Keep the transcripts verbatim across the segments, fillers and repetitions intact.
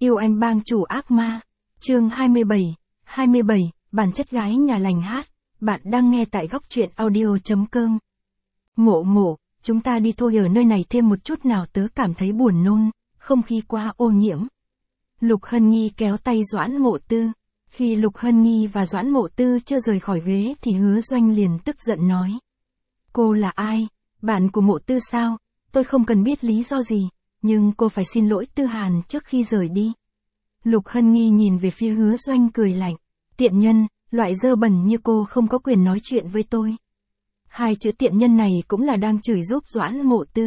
Yêu anh bang chủ ác ma. Chương hai mươi bảy, hai mươi bảy, bản chất gái nhà lành hát. Bạn đang nghe tại góc truyện audio.com. Mộ mộ, chúng ta đi thôi, ở nơi này thêm một chút nào tớ cảm thấy buồn nôn, không khí quá ô nhiễm. Lục Hân Nghi kéo tay Doãn Mộ Tư. Khi Lục Hân Nghi và Doãn Mộ Tư chưa rời khỏi ghế thì Hứa Doanh liền tức giận nói. Cô là ai? Bạn của Mộ Tư sao? Tôi không cần biết lý do gì, nhưng cô phải xin lỗi Tư Hàn trước khi rời đi. Lục Hân Nghi nhìn về phía Hứa Doanh cười lạnh. Tiện nhân, loại dơ bẩn như cô không có quyền nói chuyện với tôi. Hai chữ tiện nhân này cũng là đang chửi giúp Doãn Mộ Tư.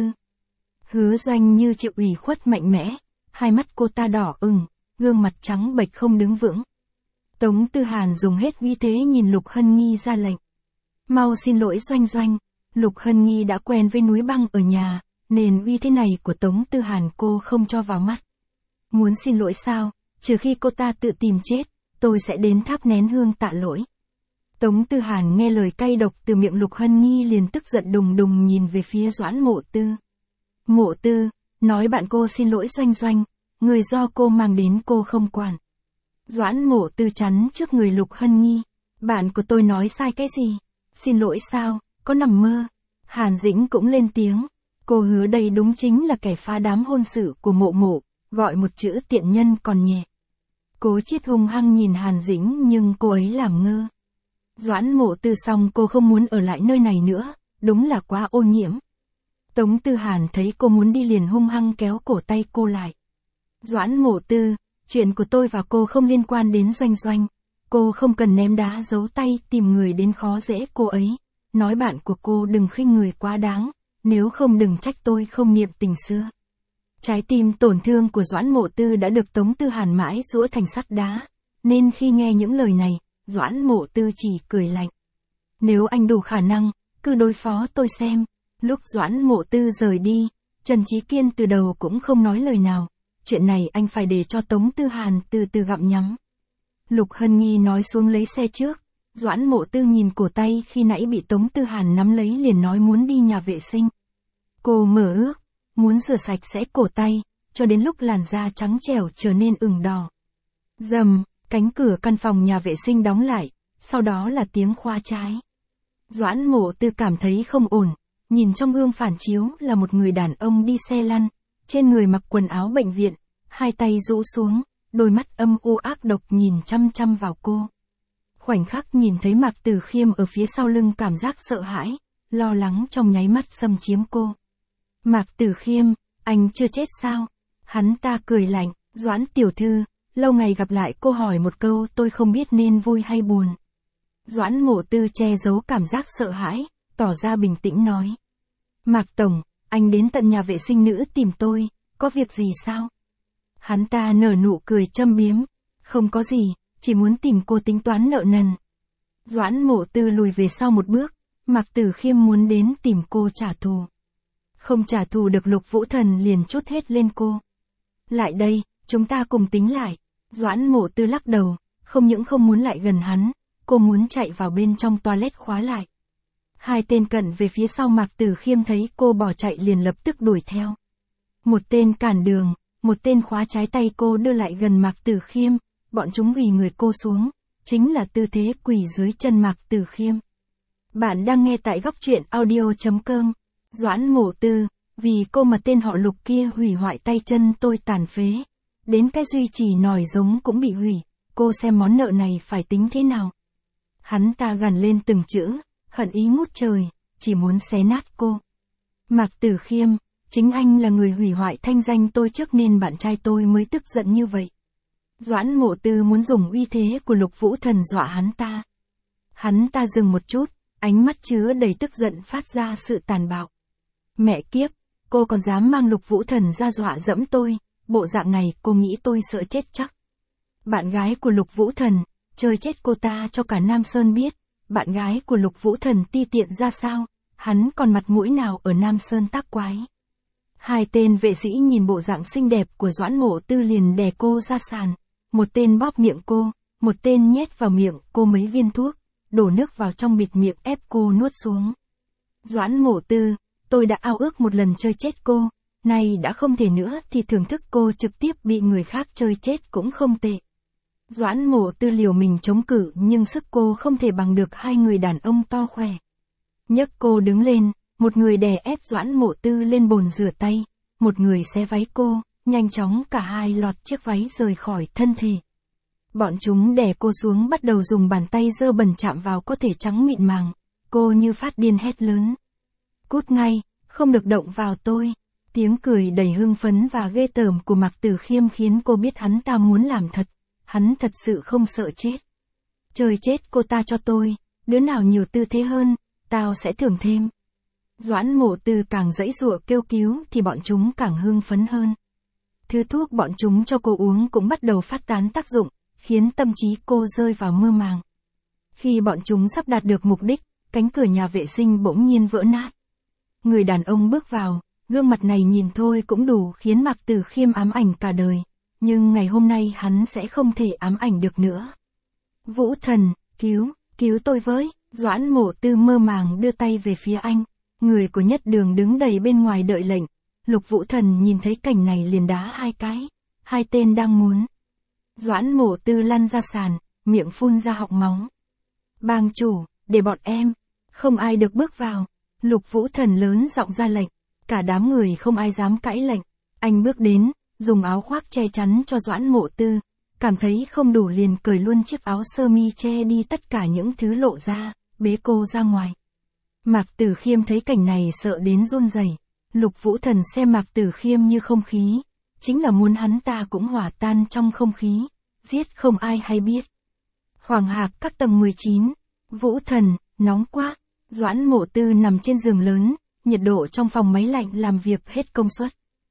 Hứa Doanh như chịu ủy khuất mạnh mẽ, hai mắt cô ta đỏ ửng, gương mặt trắng bệch không đứng vững. Tống Tư Hàn dùng hết uy thế nhìn Lục Hân Nghi ra lệnh. Mau xin lỗi Doanh Doanh. Lục Hân Nghi đã quen với núi băng ở nhà, nên uy thế này của Tống Tư Hàn cô không cho vào mắt. Muốn xin lỗi sao? Trừ khi cô ta tự tìm chết, tôi sẽ đến thắp nén hương tạ lỗi. Tống Tư Hàn nghe lời cay độc từ miệng Lục Hân Nghi liền tức giận đùng đùng nhìn về phía Doãn Mộ Tư. Mộ Tư, nói bạn cô xin lỗi Doanh Doanh, người do cô mang đến cô không quản. Doãn Mộ Tư chắn trước người Lục Hân Nghi. Bạn của tôi nói sai cái gì? Xin lỗi sao? Có nằm mơ? Hàn Dĩnh cũng lên tiếng. Cô Hứa đây đúng chính là kẻ phá đám hôn sự của Mộ Mộ, gọi một chữ tiện nhân còn nhẹ. Cố Chiết hung hăng nhìn Hàn Dĩnh nhưng cô ấy làm ngơ. Doãn Mộ Tư xong cô không muốn ở lại nơi này nữa, đúng là quá ô nhiễm. Tống Tư Hàn thấy cô muốn đi liền hung hăng kéo cổ tay cô lại. Doãn Mộ Tư, chuyện của tôi và cô không liên quan đến Doanh Doanh. Cô không cần ném đá giấu tay tìm người đến khó dễ cô ấy. Nói bạn của cô đừng khinh người quá đáng, nếu không đừng trách tôi không niệm tình xưa. Trái tim tổn thương của Doãn Mộ Tư đã được Tống Tư Hàn mãi giũa thành sắt đá, nên khi nghe những lời này, Doãn Mộ Tư chỉ cười lạnh. Nếu anh đủ khả năng, cứ đối phó tôi xem. Lúc Doãn Mộ Tư rời đi, Trần Chí Kiên từ đầu cũng không nói lời nào. Chuyện này anh phải để cho Tống Tư Hàn từ từ gặm nhấm. Lục Hân Nghi nói xuống lấy xe trước. Doãn Mộ Tư nhìn cổ tay khi nãy bị Tống Tư Hàn nắm lấy liền nói muốn đi nhà vệ sinh. Cô mở ước, muốn rửa sạch sẽ cổ tay, cho đến lúc làn da trắng trẻo trở nên ửng đỏ. Rầm, cánh cửa căn phòng nhà vệ sinh đóng lại, sau đó là tiếng khóa trái. Doãn Mộ Tư cảm thấy không ổn, nhìn trong gương phản chiếu là một người đàn ông đi xe lăn, trên người mặc quần áo bệnh viện, hai tay rũ xuống, đôi mắt âm u ác độc nhìn chăm chăm vào cô. Khoảnh khắc nhìn thấy Mạc Tử Khiêm ở phía sau lưng, cảm giác sợ hãi, lo lắng trong nháy mắt xâm chiếm cô. Mạc Tử Khiêm, anh chưa chết sao? Hắn ta cười lạnh. Doãn tiểu thư, lâu ngày gặp lại, cô hỏi một câu tôi không biết nên vui hay buồn. Doãn Mộ Tư che giấu cảm giác sợ hãi, tỏ ra bình tĩnh nói. Mạc Tổng, anh đến tận nhà vệ sinh nữ tìm tôi, có việc gì sao? Hắn ta nở nụ cười châm biếm. Không có gì, chỉ muốn tìm cô tính toán nợ nần. Doãn Mộ Tư lùi về sau một bước, Mạc Tử Khiêm muốn đến tìm cô trả thù. Không trả thù được, Lục Vũ Thần liền trút hết lên cô. Lại đây, chúng ta cùng tính lại. Doãn Mộ Tư lắc đầu, không những không muốn lại gần hắn, cô muốn chạy vào bên trong toilet khóa lại. Hai tên cận về phía sau Mạc Tử Khiêm thấy cô bỏ chạy liền lập tức đuổi theo. Một tên cản đường, một tên khóa trái tay cô đưa lại gần Mạc Tử Khiêm, bọn chúng ghì người cô xuống, chính là tư thế quỳ dưới chân Mạc Tử Khiêm. Bạn đang nghe tại góc truyện audio.com. Doãn Mộ Tư, vì cô mà tên họ Lục kia hủy hoại tay chân tôi tàn phế. Đến cái duy trì nòi giống cũng bị hủy, cô xem món nợ này phải tính thế nào. Hắn ta gằn lên từng chữ, hận ý ngút trời, chỉ muốn xé nát cô. Mạc Tử Khiêm, chính anh là người hủy hoại thanh danh tôi trước nên bạn trai tôi mới tức giận như vậy. Doãn Mộ Tư muốn dùng uy thế của Lục Vũ Thần dọa hắn ta. Hắn ta dừng một chút, ánh mắt chứa đầy tức giận phát ra sự tàn bạo. Mẹ kiếp, cô còn dám mang Lục Vũ Thần ra dọa dẫm tôi, bộ dạng này cô nghĩ tôi sợ chết chắc. Bạn gái của Lục Vũ Thần, chơi chết cô ta cho cả Nam Sơn biết, bạn gái của Lục Vũ Thần ti tiện ra sao, hắn còn mặt mũi nào ở Nam Sơn tác quái. Hai tên vệ sĩ nhìn bộ dạng xinh đẹp của Doãn Mộ Tư liền đè cô ra sàn, một tên bóp miệng cô, một tên nhét vào miệng cô mấy viên thuốc, đổ nước vào trong bịt miệng ép cô nuốt xuống. Doãn Mộ Tư, tôi đã ao ước một lần chơi chết cô, Này đã không thể nữa thì thưởng thức cô trực tiếp bị người khác chơi chết cũng không tệ. Doãn Mộ Tư liều mình chống cự nhưng sức cô không thể bằng được hai người đàn ông to khỏe. Nhấc cô đứng lên, một người đè ép Doãn Mộ Tư lên bồn rửa tay, một người xé váy cô, nhanh chóng cả hai lọt chiếc váy rời khỏi thân thể. Bọn chúng đè cô xuống bắt đầu dùng bàn tay dơ bẩn chạm vào cơ thể trắng mịn màng, cô như phát điên hét lớn. Cút ngay, không được động vào tôi. Tiếng cười đầy hưng phấn và ghê tởm của Mạc Tử Khiêm khiến cô biết hắn ta muốn làm thật, hắn thật sự không sợ chết. Trời chết cô ta cho tôi, đứa nào nhiều tư thế hơn, tao sẽ thưởng thêm. Doãn Mộ Tư càng giãy giụa kêu cứu thì bọn chúng càng hưng phấn hơn. Thứ thuốc bọn chúng cho cô uống cũng bắt đầu phát tán tác dụng, khiến tâm trí cô rơi vào mơ màng. Khi bọn chúng sắp đạt được mục đích, cánh cửa nhà vệ sinh bỗng nhiên vỡ nát. Người đàn ông bước vào, gương mặt này nhìn thôi cũng đủ khiến Mạc Tử Khiêm ám ảnh cả đời, nhưng ngày hôm nay hắn sẽ không thể ám ảnh được nữa. Vũ Thần, cứu, cứu tôi với, Doãn Mộ Tư mơ màng đưa tay về phía anh, người của Nhất Đường đứng đầy bên ngoài đợi lệnh. Lục Vũ Thần nhìn thấy cảnh này liền đá hai cái, hai tên đang muốn. Doãn Mộ Tư lăn ra sàn, miệng phun ra họng máu. Bang chủ, để bọn em, không ai được bước vào. Lục Vũ Thần lớn giọng ra lệnh, cả đám người không ai dám cãi lệnh. Anh bước đến, dùng áo khoác che chắn cho Doãn Mộ Tư, cảm thấy không đủ liền cởi luôn chiếc áo sơ mi che đi tất cả những thứ lộ ra, bế cô ra ngoài. Mạc Tử Khiêm thấy cảnh này sợ đến run rẩy. Lục Vũ Thần xem Mạc Tử Khiêm như không khí, chính là muốn hắn ta cũng hòa tan trong không khí, giết không ai hay biết. Hoàng Hạc các tầng mười chín, Vũ Thần, nóng quá, Doãn Mộ Tư nằm trên giường lớn, nhiệt độ trong phòng máy lạnh làm việc hết công suất.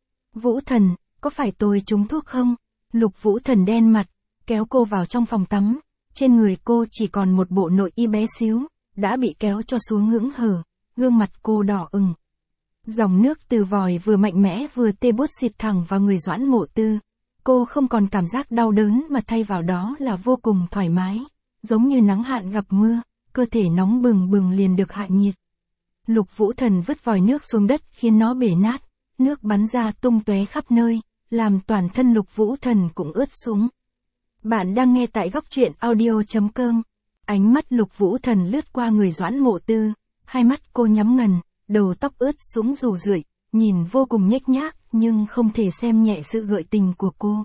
Vũ Thần, có phải tôi trúng thuốc không? Lục Vũ Thần đen mặt, kéo cô vào trong phòng tắm, trên người cô chỉ còn một bộ nội y bé xíu, đã bị kéo cho xuống ngưỡng hở, gương mặt cô đỏ ửng. Dòng nước từ vòi vừa mạnh mẽ vừa tê buốt xịt thẳng vào người Doãn Mộ Tư. Cô không còn cảm giác đau đớn mà thay vào đó là vô cùng thoải mái, giống như nắng hạn gặp mưa, cơ thể nóng bừng bừng liền được hạ nhiệt. Lục Vũ Thần vứt vòi nước xuống đất khiến nó bể nát, nước bắn ra tung tóe khắp nơi, làm toàn thân Lục Vũ Thần cũng ướt sũng. Bạn đang nghe tại góc truyện audio chấm com. Ánh mắt Lục Vũ Thần lướt qua người Doãn Mộ Tư, hai mắt cô nhắm ngần, đầu tóc ướt sũng rủ rượi, nhìn vô cùng nhếch nhác nhưng không thể xem nhẹ sự gợi tình của cô.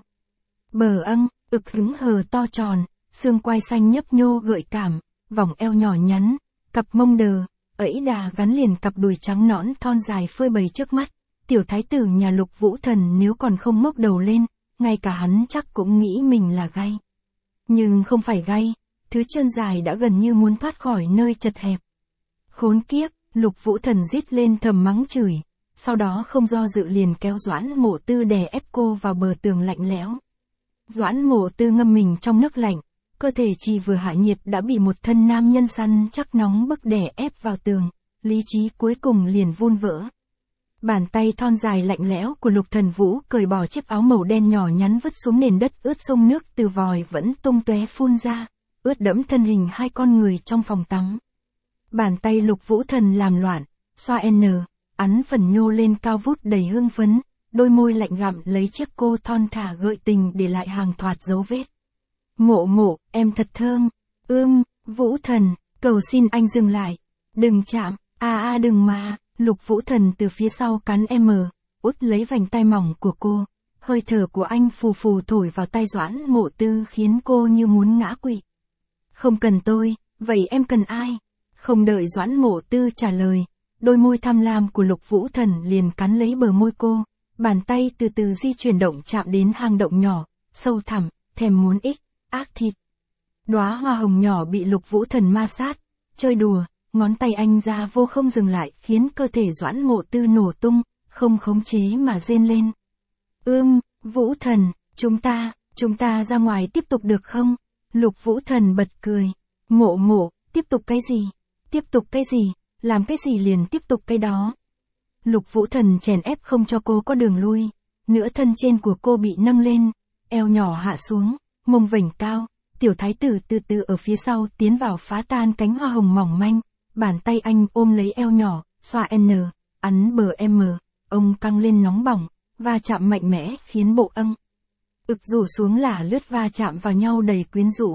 Bờ âng, ực hứng hờ to tròn, xương quai xanh nhấp nhô gợi cảm, vòng eo nhỏ nhắn, cặp mông đờ, ẫy đà gắn liền cặp đùi trắng nõn thon dài phơi bày trước mắt. Tiểu thái tử nhà Lục Vũ Thần nếu còn không ngóc đầu lên, ngay cả hắn chắc cũng nghĩ mình là gay. Nhưng không phải gay, thứ chân dài đã gần như muốn thoát khỏi nơi chật hẹp. Khốn kiếp, Lục Vũ Thần rít lên thầm mắng chửi, sau đó không do dự liền kéo Doãn Mộ Tư đè ép cô vào bờ tường lạnh lẽo. Doãn Mộ Tư ngâm mình trong nước lạnh, cơ thể chỉ vừa hạ nhiệt đã bị một thân nam nhân săn chắc nóng bức đè ép vào tường, lý trí cuối cùng liền vun vỡ. Bàn tay thon dài lạnh lẽo của Lục Thần Vũ cởi bỏ chiếc áo màu đen nhỏ nhắn vứt xuống nền đất ướt, sông nước từ vòi vẫn tung tóe phun ra, ướt đẫm thân hình hai con người trong phòng tắm. Bàn tay Lục Vũ Thần làm loạn, xoa n, ắn phần nhô lên cao vút đầy hương phấn, đôi môi lạnh gặm lấy chiếc cô thon thả gợi tình để lại hàng thoạt dấu vết. Mộ Mộ, em thật thơm. Ưm, Vũ Thần, cầu xin anh dừng lại. Đừng chạm, a a đừng mà. Lục Vũ Thần từ phía sau cắn em, út lấy vành tai mỏng của cô. Hơi thở của anh phù phù thổi vào tai Doãn Mộ Tư khiến cô như muốn ngã quỵ. Không cần tôi, vậy em cần ai? Không đợi Doãn Mộ Tư trả lời, đôi môi tham lam của Lục Vũ Thần liền cắn lấy bờ môi cô, bàn tay từ từ di chuyển động chạm đến hang động nhỏ, sâu thẳm, thèm muốn ích, ác thịt. Đóa hoa hồng nhỏ bị Lục Vũ Thần ma sát, chơi đùa, ngón tay anh ra vô không dừng lại khiến cơ thể Doãn Mộ Tư nổ tung, không khống chế mà rên lên. Ưm, Vũ Thần, chúng ta, chúng ta ra ngoài tiếp tục được không? Lục Vũ Thần bật cười. Mộ Mộ, tiếp tục cái gì? Tiếp tục cái gì? Làm cái gì liền tiếp tục cái đó. Lục Vũ Thần chèn ép không cho cô có đường lui. Nửa thân trên của cô bị nâng lên, eo nhỏ hạ xuống, mông vểnh cao. Tiểu thái tử từ từ ở phía sau tiến vào phá tan cánh hoa hồng mỏng manh. Bàn tay anh ôm lấy eo nhỏ, xoa n, ắn bờ m, ông căng lên nóng bỏng, va chạm mạnh mẽ khiến bộ âng ực rủ xuống là lướt va chạm vào nhau đầy quyến rũ.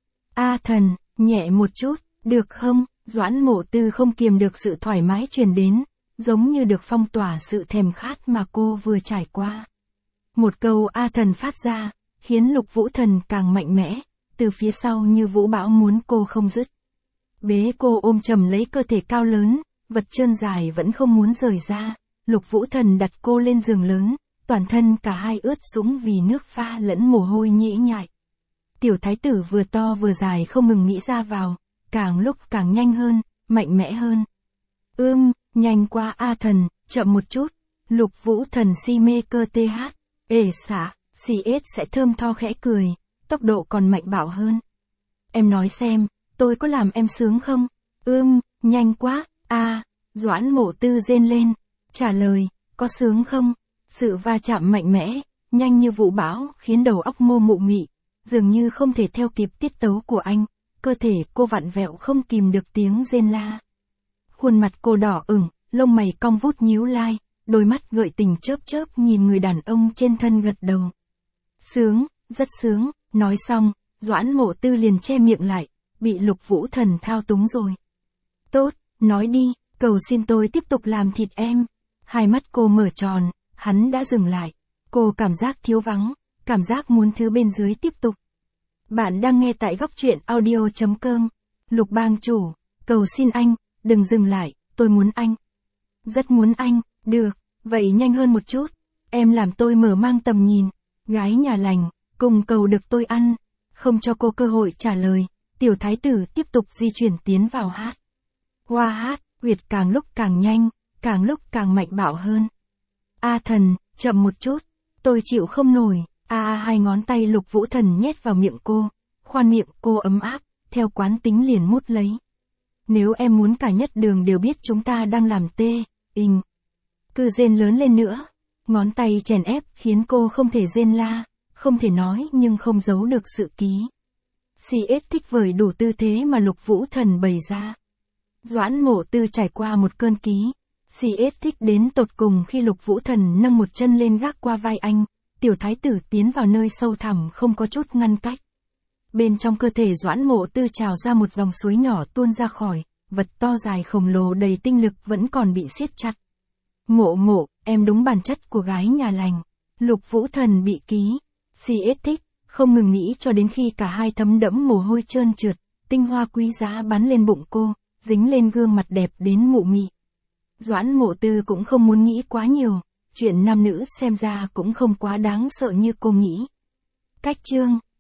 A thần, nhẹ một chút, được không? Doãn Mộ Tư không kiềm được sự thoải mái truyền đến, giống như được phong tỏa sự thèm khát mà cô vừa trải qua. Một câu A thần phát ra, khiến Lục Vũ Thần càng mạnh mẽ, từ phía sau như vũ bão muốn cô không dứt. Bế cô ôm chầm lấy cơ thể cao lớn, vật trơn dài vẫn không muốn rời ra. Lục Vũ Thần đặt cô lên giường lớn, toàn thân cả hai ướt sũng vì nước pha lẫn mồ hôi nhễ nhại. Tiểu thái tử vừa to vừa dài không ngừng nghĩ ra vào, càng lúc càng nhanh hơn, mạnh mẽ hơn. Ưm, nhanh quá A thần, chậm một chút. Lục Vũ Thần si mê cơ tê hát. Ê xả, xì ết sẽ thơm tho khẽ cười, tốc độ còn mạnh bạo hơn. Em nói xem, tôi có làm em sướng không? Ưm, nhanh quá, a. Doãn Mộ Tư rên lên, trả lời, có sướng không? Sự va chạm mạnh mẽ, nhanh như vũ bão, khiến đầu óc mô mụ mị, dường như không thể theo kịp tiết tấu của anh, cơ thể cô vặn vẹo không kìm được tiếng rên la. Khuôn mặt cô đỏ ửng, lông mày cong vút nhíu lai, đôi mắt gợi tình chớp chớp nhìn người đàn ông trên thân gật đầu. Sướng, rất sướng, nói xong, Doãn Mộ Tư liền che miệng lại, bị Lục Vũ Thần thao túng rồi. Tốt, nói đi, cầu xin tôi tiếp tục làm thịt em. Hai mắt cô mở tròn, hắn đã dừng lại. Cô cảm giác thiếu vắng, cảm giác muốn thứ bên dưới tiếp tục. Bạn đang nghe tại góc truyện audio chấm com. Lục bang chủ, cầu xin anh, đừng dừng lại, tôi muốn anh. Rất muốn anh, được, vậy nhanh hơn một chút. Em làm tôi mở mang tầm nhìn. Gái nhà lành, cùng cầu được tôi ăn. Không cho cô cơ hội trả lời, tiểu thái tử tiếp tục di chuyển tiến vào hát. Hoa hát, huyệt càng lúc càng nhanh, càng lúc càng mạnh bạo hơn. A thần, chậm một chút, tôi chịu không nổi. A a hai ngón tay Lục Vũ Thần nhét vào miệng cô, khoan miệng cô ấm áp, theo quán tính liền mút lấy. Nếu em muốn cả nhất đường đều biết chúng ta đang làm tê, inh. Cứ rên lớn lên nữa, ngón tay chèn ép khiến cô không thể rên la, không thể nói nhưng không giấu được sự ký. xê ét thích vời đủ tư thế mà Lục Vũ Thần bày ra. Doãn Mộ Tư trải qua một cơn ký, xê ét thích đến tột cùng khi Lục Vũ Thần nâng một chân lên gác qua vai anh, tiểu thái tử tiến vào nơi sâu thẳm không có chút ngăn cách. Bên trong cơ thể Doãn Mộ Tư trào ra một dòng suối nhỏ tuôn ra khỏi, vật to dài khổng lồ đầy tinh lực vẫn còn bị siết chặt. Mộ mộ, em đúng bản chất của gái nhà lành. Lục Vũ Thần bị ký, xê ét thích, không ngừng nghĩ cho đến khi cả hai thấm đẫm mồ hôi trơn trượt, tinh hoa quý giá bắn lên bụng cô, dính lên gương mặt đẹp đến mụ mị. Doãn Mộ Tư cũng không muốn nghĩ quá nhiều, chuyện nam nữ xem ra cũng không quá đáng sợ như cô nghĩ. Cách chương